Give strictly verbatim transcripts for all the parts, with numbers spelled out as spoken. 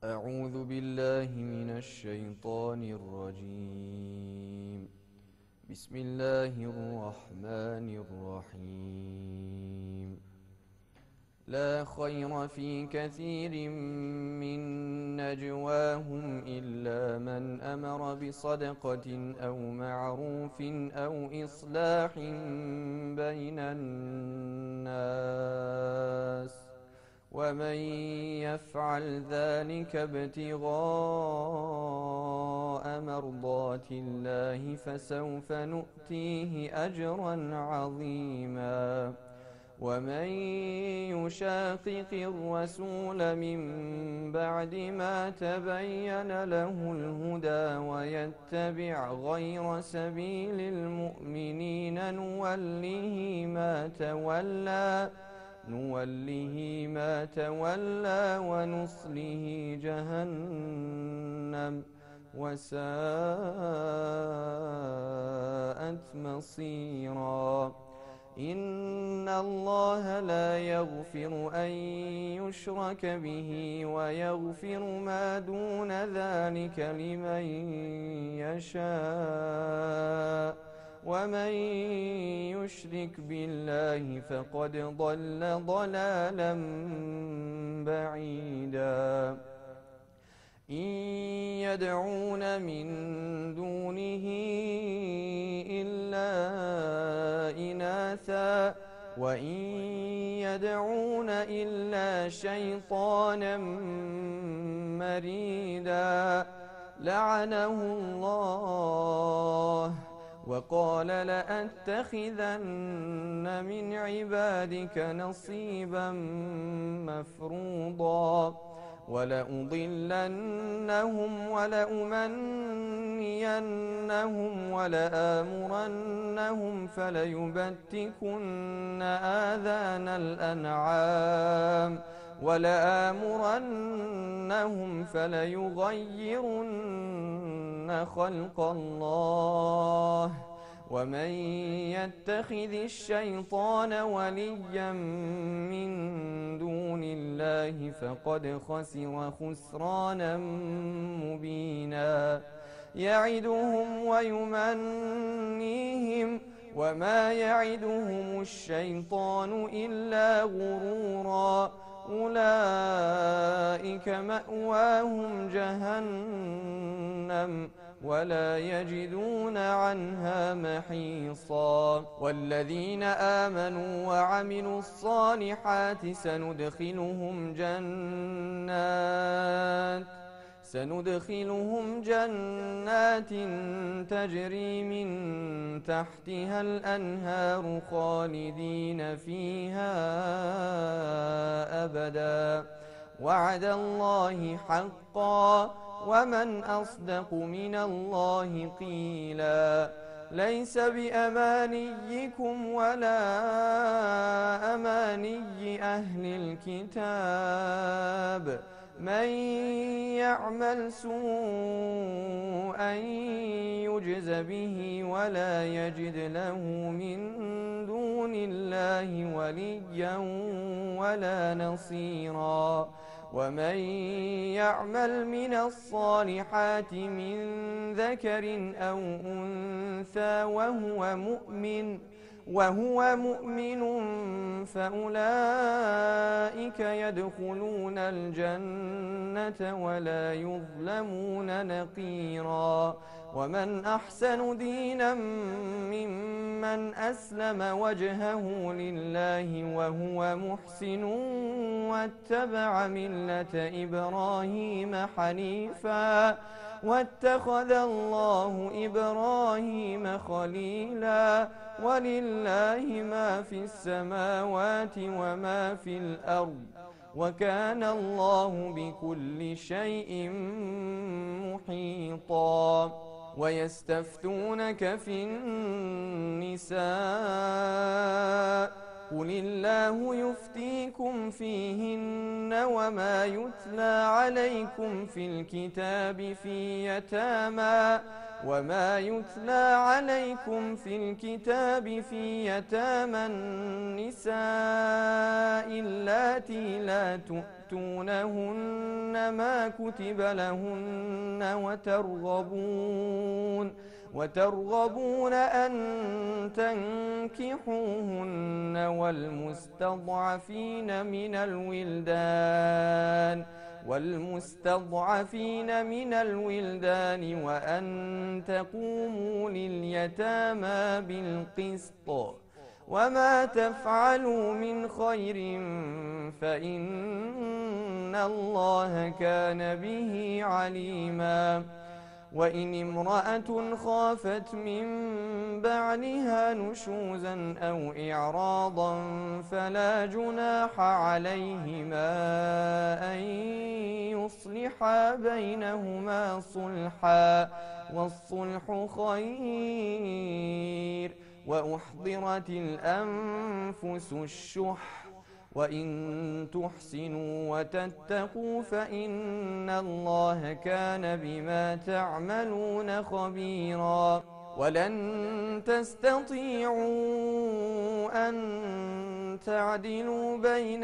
أعوذ بالله من الشيطان الرجيم. بسم الله الرحمن الرحيم. لا خير في كثير من نجواهم إلا من أمر بصدقة أو معروف أو إصلاح بين الناس، ومن يفعل ذلك ابتغاء مرضات الله فسوف نؤتيه أجرا عظيما. ومن يشاقق الرسول من بعد ما تبين له الهدى ويتبع غير سبيل المؤمنين نوله ما تولى نوله ما تولى ونصله جهنم وساءت مصيرا. إن الله لا يغفر أن يشرك به ويغفر ما دون ذلك لمن يشاء، ومن يشرك بالله فقد ضل ضلالا بعيدا. إن يدعون من دونه إلا إناثا وإن يدعون إلا شيطانا مريدا لعنه الله وقال لأتخذن من عبادك نصيبا مفروضا ولأضلنهم ولأمنينهم ولآمرنهم فليبتكن آذان الأنعام ولآمرنهم فليغيرن خلق الله. ومن يتخذ الشيطان وليا من دون الله فقد خسر خسرانا مبينا. يعدهم ويمنيهم وما يعدهم الشيطان إلا غرورا. أولئك مأواهم جهنم ولا يجدون عنها محيصا. والذين آمنوا وعملوا الصالحات سندخلهم جنات سندخلهم جنات تجري من تحتها الأنهار خالدين فيها أبدا. وعد الله حقا ومن أصدق من الله قيلا. ليس بأمانيكم ولا أماني أهل الكتاب. من يعمل سوءا يجز به ولا يجد له من دون الله وليا ولا نصيرا. ومن يعمل من الصالحات من ذكر أو أنثى وهو مؤمن وهو مؤمن فأولئك يدخلون الجنة ولا يظلمون نقيرا. ومن أحسن دينا ممن أسلم وجهه لله وهو محسن واتبع ملة إبراهيم حنيفا واتخذ الله إبراهيم خليلا. ولله ما في السماوات وما في الأرض وكان الله بكل شيء محيطا. ويستفتونك في النساء قل الله يفتيكم فيهن وما يتلى عليكم في الكتاب في يتامى وما يتلى عليكم في الكتاب في يتامى النساء اللاتي لا تؤتونهن ما كتب لهن وترغبون وترغبون أن تنكحوهن والمستضعفين من الولدان والمستضعفين من الولدان وأن تقوموا لليتامى بالقسط وما تفعلوا من خير فإن الله كان به عليما وإن امرأة خافت من بعلها نشوزا أو إعراضا فلا جناح عليهما أن يصلحا بينهما صلحا والصلح خير وأحضرت الأنفس الشح وإن تحسنوا وتتقوا فإن الله كان بما تعملون خبيرا ولن تستطيعوا أن تعدلوا بين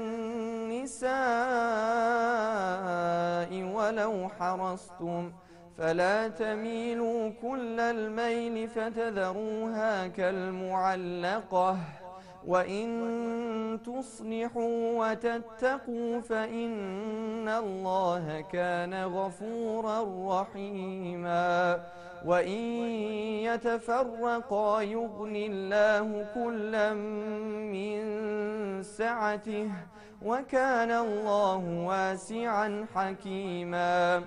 النساء ولو حرصتم فلا تميلوا كل الميل فتذروها كالمعلقة وإن تصلحوا وتتقوا فإن الله كان غفورا رحيما وإن يتفرقا يغن الله كلا من سعته وكان الله واسعا حكيما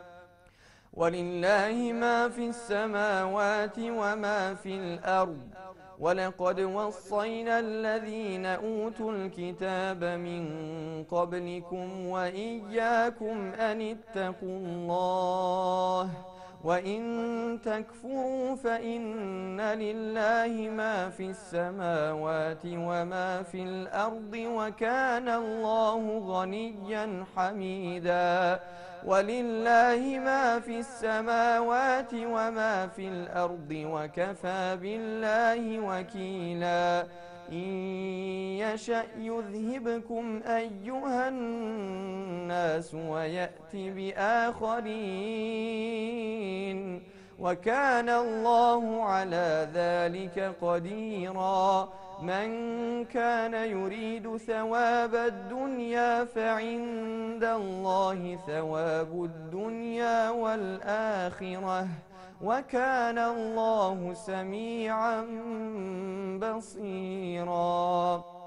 ولله ما في السماوات وما في الأرض ولقد وصينا الذين أوتوا الكتاب من قبلكم وإياكم أن اتقوا الله وإن تكفروا فإن لله ما في السماوات وما في الأرض وكان الله غنيا حميدا ولله ما في السماوات وما في الأرض وكفى بالله وكيلا إن يشأ يذهبكم أيها الناس ويأت بآخرين وكان الله على ذلك قديرا من كان يريد ثواب الدنيا فعند الله ثواب الدنيا والآخرة وكان الله سميعا بصيرا.